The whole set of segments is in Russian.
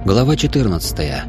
Глава 14.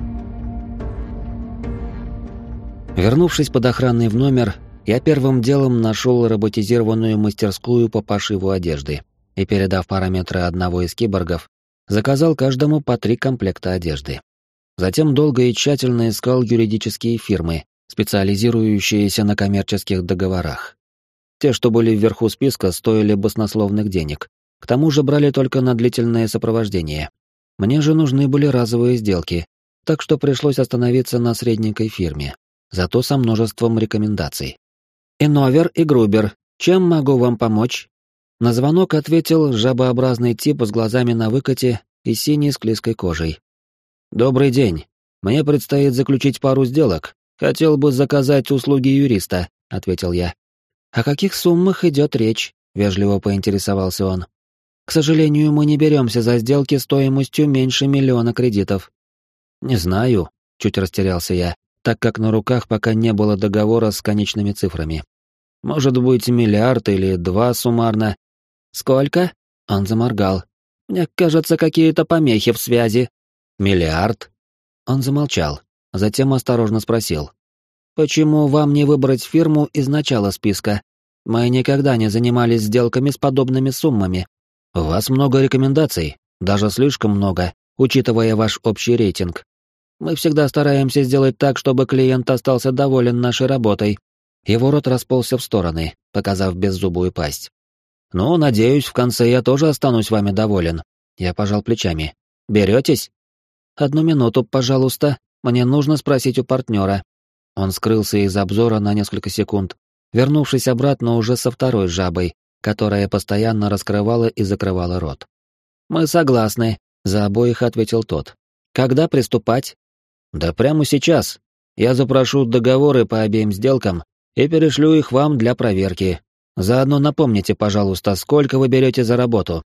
Вернувшись под охраной в номер, я первым делом нашел роботизированную мастерскую по пошиву одежды и, передав параметры одного из киборгов, заказал каждому по 3 комплекта одежды. Затем долго и тщательно искал юридические фирмы, специализирующиеся на коммерческих договорах. Те, что были вверху списка, стоили баснословных денег, к тому же брали только на длительное сопровождение. Мне же нужны были разовые сделки, так что пришлось остановиться на средненькой фирме, зато со множеством рекомендаций. «Инновер и Грубер, чем могу вам помочь?» На звонок ответил жабообразный тип с глазами на выкате и синей склизкой кожей. «Добрый день. Мне предстоит заключить пару сделок. Хотел бы заказать услуги юриста», — ответил я. «О каких суммах идет речь?» — вежливо поинтересовался он. «К сожалению, мы не беремся за сделки стоимостью меньше 1 миллиона кредитов». «Не знаю», — чуть растерялся я, так как на руках пока не было договора с конечными цифрами. «Может быть, 1 миллиард или 2 суммарно». «Сколько?» — он заморгал. «Мне кажется, какие-то помехи в связи». «Миллиард?» Он замолчал, затем осторожно спросил. «Почему вам не выбрать фирму из начала списка? Мы никогда не занимались сделками с подобными суммами». «У вас много рекомендаций, даже слишком много, учитывая ваш общий рейтинг. Мы всегда стараемся сделать так, чтобы клиент остался доволен нашей работой». Его рот расползся в стороны, показав беззубую пасть. «Ну, надеюсь, в конце я тоже останусь вами доволен». Я пожал плечами. «Беретесь?» «1 минуту, пожалуйста, мне нужно спросить у партнера». Он скрылся из обзора на несколько секунд, вернувшись обратно уже со второй жабой, которая постоянно раскрывала и закрывала рот. «Мы согласны», — за обоих ответил тот. «Когда приступать?» «Да прямо сейчас. Я запрошу договоры по обеим сделкам и перешлю их вам для проверки. Заодно напомните, пожалуйста, сколько вы берете за работу».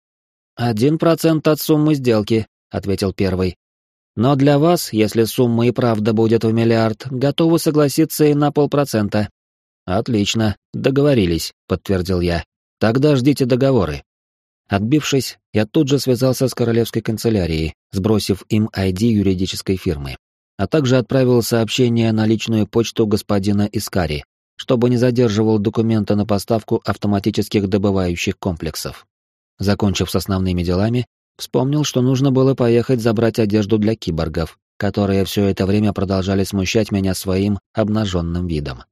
1% от суммы сделки», — ответил первый. «Но для вас, если сумма и правда будет в 1 миллиард, готовы согласиться и на 0,5%. «Отлично, договорились», — подтвердил я. «Тогда ждите договоры». Отбившись, я тут же связался с королевской канцелярией, сбросив им ID юридической фирмы, а также отправил сообщение на личную почту господина Искари, чтобы не задерживал документы на поставку автоматических добывающих комплексов. Закончив с основными делами, вспомнил, что нужно было поехать забрать одежду для киборгов, которые все это время продолжали смущать меня своим обнаженным видом.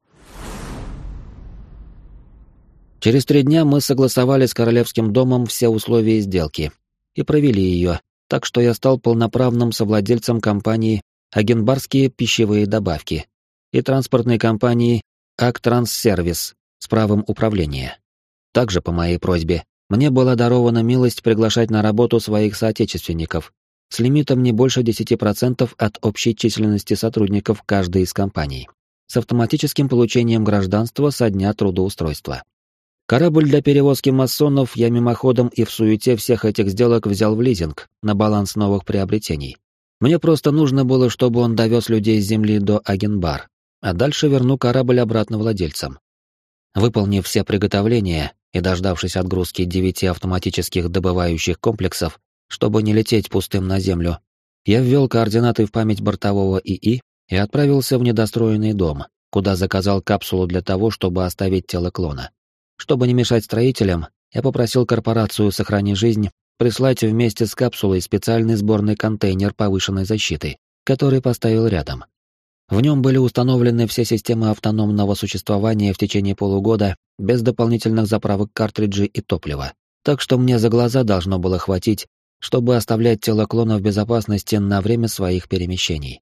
Через 3 дня мы согласовали с Королевским домом все условия сделки и провели ее, так что я стал полноправным совладельцем компании «Агенбарские пищевые добавки» и транспортной компании «Актранссервис» с правом управления. Также, по моей просьбе, мне была дарована милость приглашать на работу своих соотечественников с лимитом не больше 10% от общей численности сотрудников каждой из компаний, с автоматическим получением гражданства со дня трудоустройства. Корабль для перевозки масонов я мимоходом и в суете всех этих сделок взял в лизинг на баланс новых приобретений. Мне просто нужно было, чтобы он довез людей с земли до Агенбар, а дальше верну корабль обратно владельцам. Выполнив все приготовления и дождавшись отгрузки 9 автоматических добывающих комплексов, чтобы не лететь пустым на землю, я ввел координаты в память бортового ИИ и отправился в недостроенный дом, куда заказал капсулу для того, чтобы оставить тело клона. Чтобы не мешать строителям, я попросил корпорацию «Сохрани жизнь» прислать вместе с капсулой специальный сборный контейнер повышенной защиты, который поставил рядом. В нем были установлены все системы автономного существования в течение полугода без дополнительных заправок картриджей и топлива, так что мне за глаза должно было хватить, чтобы оставлять тело клона в безопасности на время своих перемещений.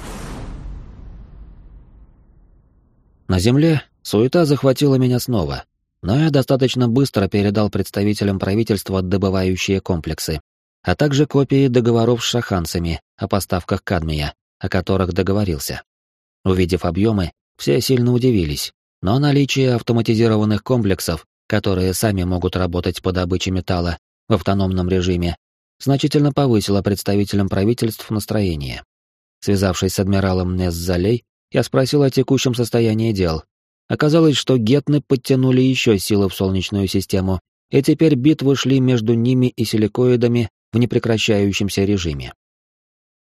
На Земле суета захватила меня снова. Но я достаточно быстро передал представителям правительства добывающие комплексы, а также копии договоров с шаханцами о поставках кадмия, о которых договорился. Увидев объемы, все сильно удивились, но наличие автоматизированных комплексов, которые сами могут работать по добыче металла в автономном режиме, значительно повысило представителям правительств настроение. Связавшись с адмиралом Несзалей, я спросил о текущем состоянии дел. Оказалось, что гетны подтянули еще силы в Солнечную систему, и теперь битвы шли между ними и силикоидами в непрекращающемся режиме.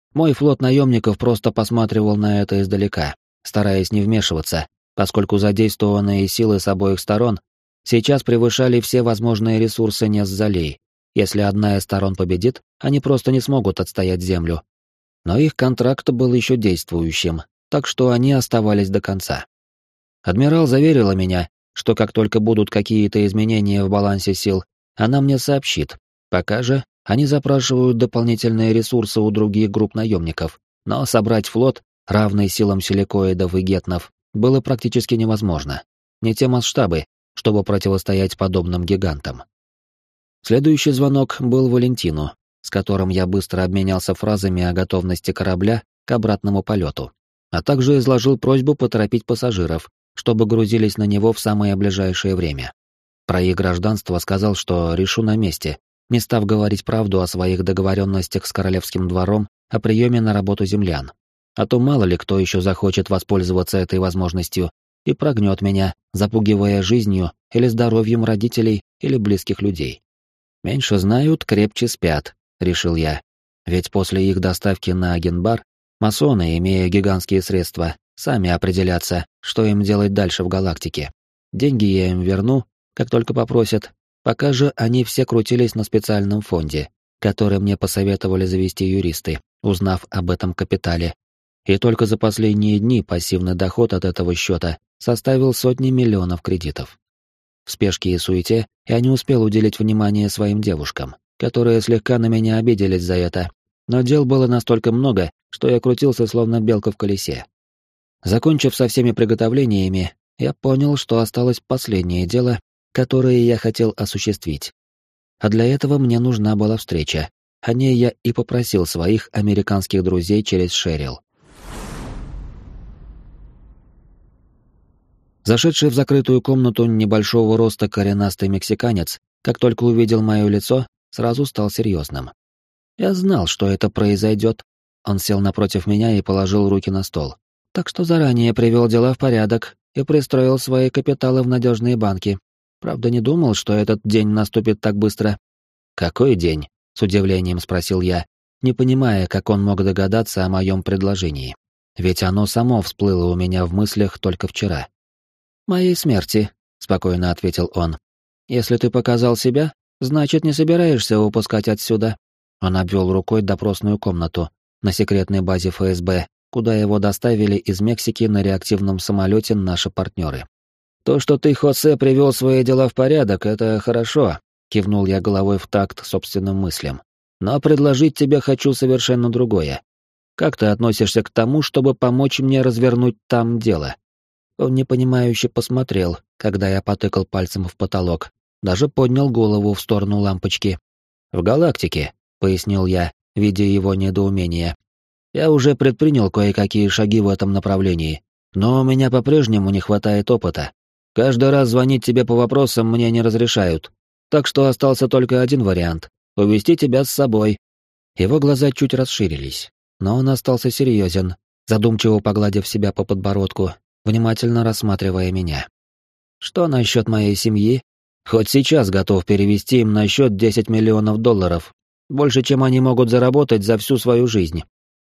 Мой флот наемников просто посматривал на это издалека, стараясь не вмешиваться, поскольку задействованные силы с обоих сторон сейчас превышали все возможные ресурсы Неззалей. Если одна из сторон победит, они просто не смогут отстоять землю. Но их контракт был еще действующим, так что они оставались до конца. Адмирал заверила меня, что как только будут какие-то изменения в балансе сил, она мне сообщит. Пока же они запрашивают дополнительные ресурсы у других групп наемников, но собрать флот, равный силам силикоидов и гетнов, было практически невозможно. Не те масштабы, чтобы противостоять подобным гигантам. Следующий звонок был Валентину, с которым я быстро обменялся фразами о готовности корабля к обратному полету, а также изложил просьбу поторопить пассажиров, чтобы грузились на него в самое ближайшее время. Про их гражданство сказал, что решу на месте, не став говорить правду о своих договоренностях с королевским двором о приеме на работу землян. А то мало ли кто еще захочет воспользоваться этой возможностью и прогнет меня, запугивая жизнью или здоровьем родителей или близких людей. Меньше знают, крепче спят, решил я. Ведь после их доставки на Агенбар, масоны, имея гигантские средства, сами определятся, что им делать дальше в галактике. Деньги я им верну, как только попросят. Пока же они все крутились на специальном фонде, который мне посоветовали завести юристы, узнав об этом капитале. И только за последние дни пассивный доход от этого счета составил сотни миллионов кредитов. В спешке и суете я не успел уделить внимание своим девушкам, которые слегка на меня обиделись за это, но дел было настолько много, что я крутился словно белка в колесе. Закончив со всеми приготовлениями, я понял, что осталось последнее дело, которое я хотел осуществить. А для этого мне нужна была встреча. О ней я и попросил своих американских друзей через Шерил. Зашедший в закрытую комнату небольшого роста коренастый мексиканец, как только увидел мое лицо, сразу стал серьезным. Я знал, что это произойдет. Он сел напротив меня и положил руки на стол. Так что заранее привел дела в порядок и пристроил свои капиталы в надежные банки. Правда, не думал, что этот день наступит так быстро. «Какой день?» — с удивлением спросил я, не понимая, как он мог догадаться о моем предложении. Ведь оно само всплыло у меня в мыслях только вчера. «Моей смерти», — спокойно ответил он. «Если ты показал себя, значит, не собираешься упускать отсюда». Он обвел рукой допросную комнату на секретной базе ФСБ, куда его доставили из Мексики на реактивном самолете наши партнеры. «То, что ты, Хосе, привел свои дела в порядок, это хорошо», — кивнул я головой в такт собственным мыслям. «Но предложить тебе хочу совершенно другое. Как ты относишься к тому, чтобы помочь мне развернуть там дело?» Он непонимающе посмотрел, когда я потыкал пальцем в потолок, даже поднял голову в сторону лампочки. «В галактике», — пояснил я, видя его недоумение. «Я уже предпринял кое-какие шаги в этом направлении, но у меня по-прежнему не хватает опыта. Каждый раз звонить тебе по вопросам мне не разрешают, так что остался только один вариант — увести тебя с собой». Его глаза чуть расширились, но он остался серьезен, задумчиво погладив себя по подбородку, внимательно рассматривая меня. «Что насчет моей семьи? Хоть сейчас готов перевести им на счет $10 миллионов, больше, чем они могут заработать за всю свою жизнь.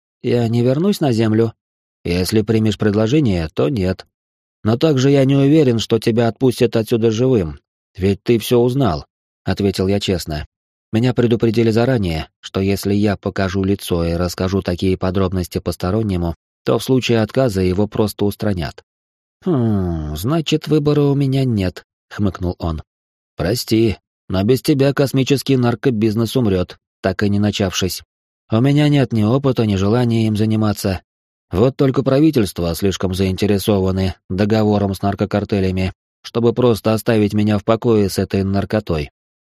Я не вернусь на Землю? Если примешь предложение, то нет. Но также я не уверен, что тебя отпустят отсюда живым, ведь ты все узнал», — ответил я честно. Меня предупредили заранее, что если я покажу лицо и расскажу такие подробности постороннему, то в случае отказа его просто устранят. Значит, выбора у меня нет», — хмыкнул он. «Прости, но без тебя космический наркобизнес умрет, так и не начавшись. У меня нет ни опыта, ни желания им заниматься. Вот только правительство слишком заинтересованы договором с наркокартелями, чтобы просто оставить меня в покое с этой наркотой».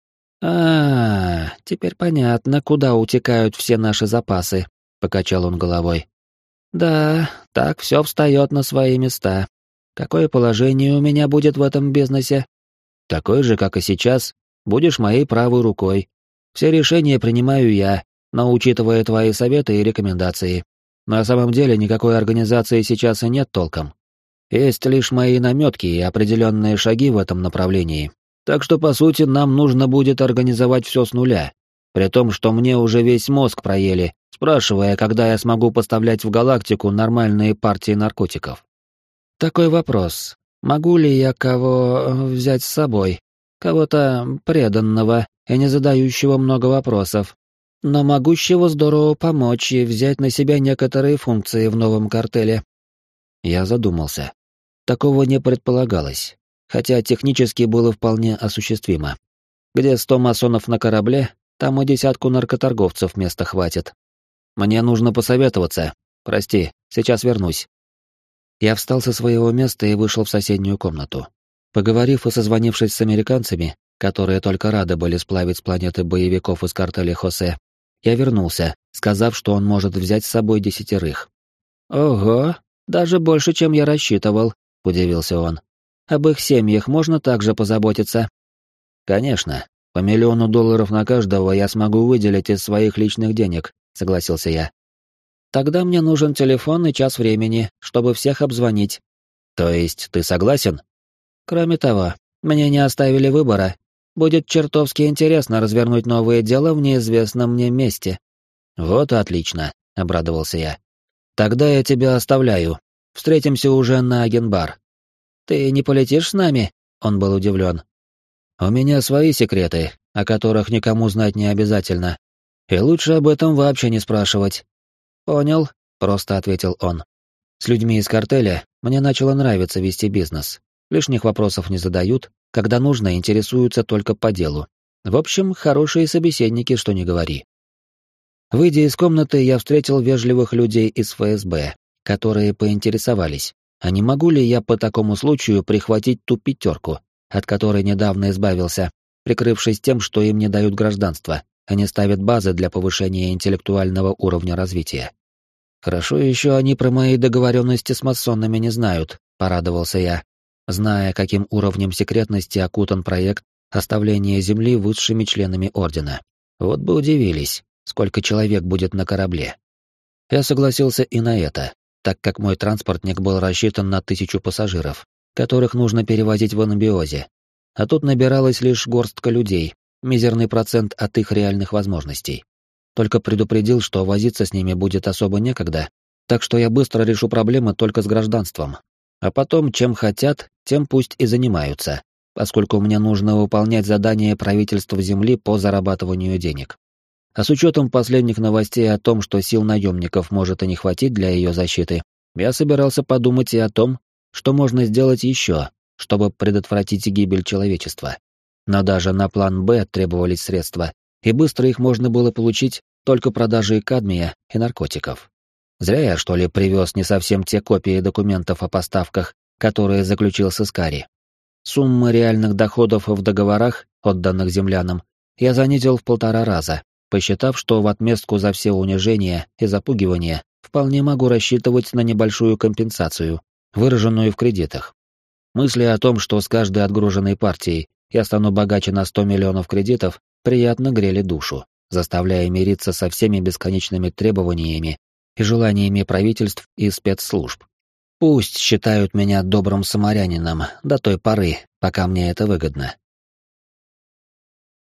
Теперь понятно, куда утекают все наши запасы», — покачал он головой. «Да, так все встает на свои места. Какое положение у меня будет в этом бизнесе?» «Такое же, как и сейчас. Будешь моей правой рукой. Все решения принимаю я, но учитывая твои советы и рекомендации. На самом деле никакой организации сейчас и нет толком. Есть лишь мои наметки и определенные шаги в этом направлении. Так что, по сути, нам нужно будет организовать все с нуля. При том, что мне уже весь мозг проели спрашивая, когда я смогу поставлять в галактику нормальные партии наркотиков. Такой вопрос. Могу ли я кого взять с собой? Кого-то преданного и не задающего много вопросов, но могущего здорово помочь и взять на себя некоторые функции в новом картеле. Я задумался. Такого не предполагалось, хотя технически было вполне осуществимо. Где 100 масонов на корабле, там и десятку наркоторговцев места хватит. Мне нужно посоветоваться. Прости, сейчас вернусь. Я встал со своего места и вышел в соседнюю комнату. Поговорив и созвонившись с американцами, которые только рады были сплавить с планеты боевиков из картеля Хосе, я вернулся, сказав, что он может взять с собой 10. «Ого, даже больше, чем я рассчитывал», — удивился он. «Об их семьях можно также позаботиться?» «Конечно. По $1 миллион на каждого я смогу выделить из своих личных денег», — согласился я. «Тогда мне нужен телефон и час времени, чтобы всех обзвонить». «То есть ты согласен?» «Кроме того, мне не оставили выбора. Будет чертовски интересно развернуть новое дело в неизвестном мне месте». «Вот и отлично», — обрадовался я. «Тогда я тебя оставляю. Встретимся уже на Агенбар». «Ты не полетишь с нами?» — он был удивлен. «У меня свои секреты, о которых никому знать не обязательно. И лучше об этом вообще не спрашивать». «Понял», — просто ответил он. «С людьми из картеля мне начало нравиться вести бизнес. Лишних вопросов не задают, когда нужно, интересуются только по делу. В общем, хорошие собеседники, что ни говори». Выйдя из комнаты, я встретил вежливых людей из ФСБ, которые поинтересовались, а не могу ли я по такому случаю прихватить ту 5, от которой недавно избавился, прикрывшись тем, что им не дают гражданства, а не ставят базы для повышения интеллектуального уровня развития. Хорошо еще они про мои договоренности с масонами не знают, порадовался я, зная, каким уровнем секретности окутан проект оставления Земли высшими членами Ордена. Вот бы удивились, сколько человек будет на корабле. Я согласился и на это, так как мой транспортник был рассчитан на 1000 пассажиров, которых нужно перевозить в анабиозе. А тут набиралась лишь горстка людей, мизерный процент от их реальных возможностей. Только предупредил, что возиться с ними будет особо некогда, так что я быстро решу проблемы только с гражданством. А потом, чем хотят, тем пусть и занимаются, поскольку мне нужно выполнять задания правительства Земли по зарабатыванию денег. А с учетом последних новостей о том, что сил наемников может и не хватить для ее защиты, я собирался подумать и о том, что можно сделать еще, чтобы предотвратить гибель человечества. Но даже на план «Б» требовались средства, и быстро их можно было получить только продажей кадмия и наркотиков. Зря я, что ли, привез не совсем те копии документов о поставках, которые заключил с Искари. Суммы реальных доходов в договорах, отданных землянам, я занизил в 1,5 раза, посчитав, что в отместку за все унижения и запугивания вполне могу рассчитывать на небольшую компенсацию, выраженную в кредитах. Мысли о том, что с каждой отгруженной партией я стану богаче на 100 миллионов кредитов, приятно грели душу, заставляя мириться со всеми бесконечными требованиями и желаниями правительств и спецслужб. Пусть считают меня добрым самарянином до той поры, пока мне это выгодно.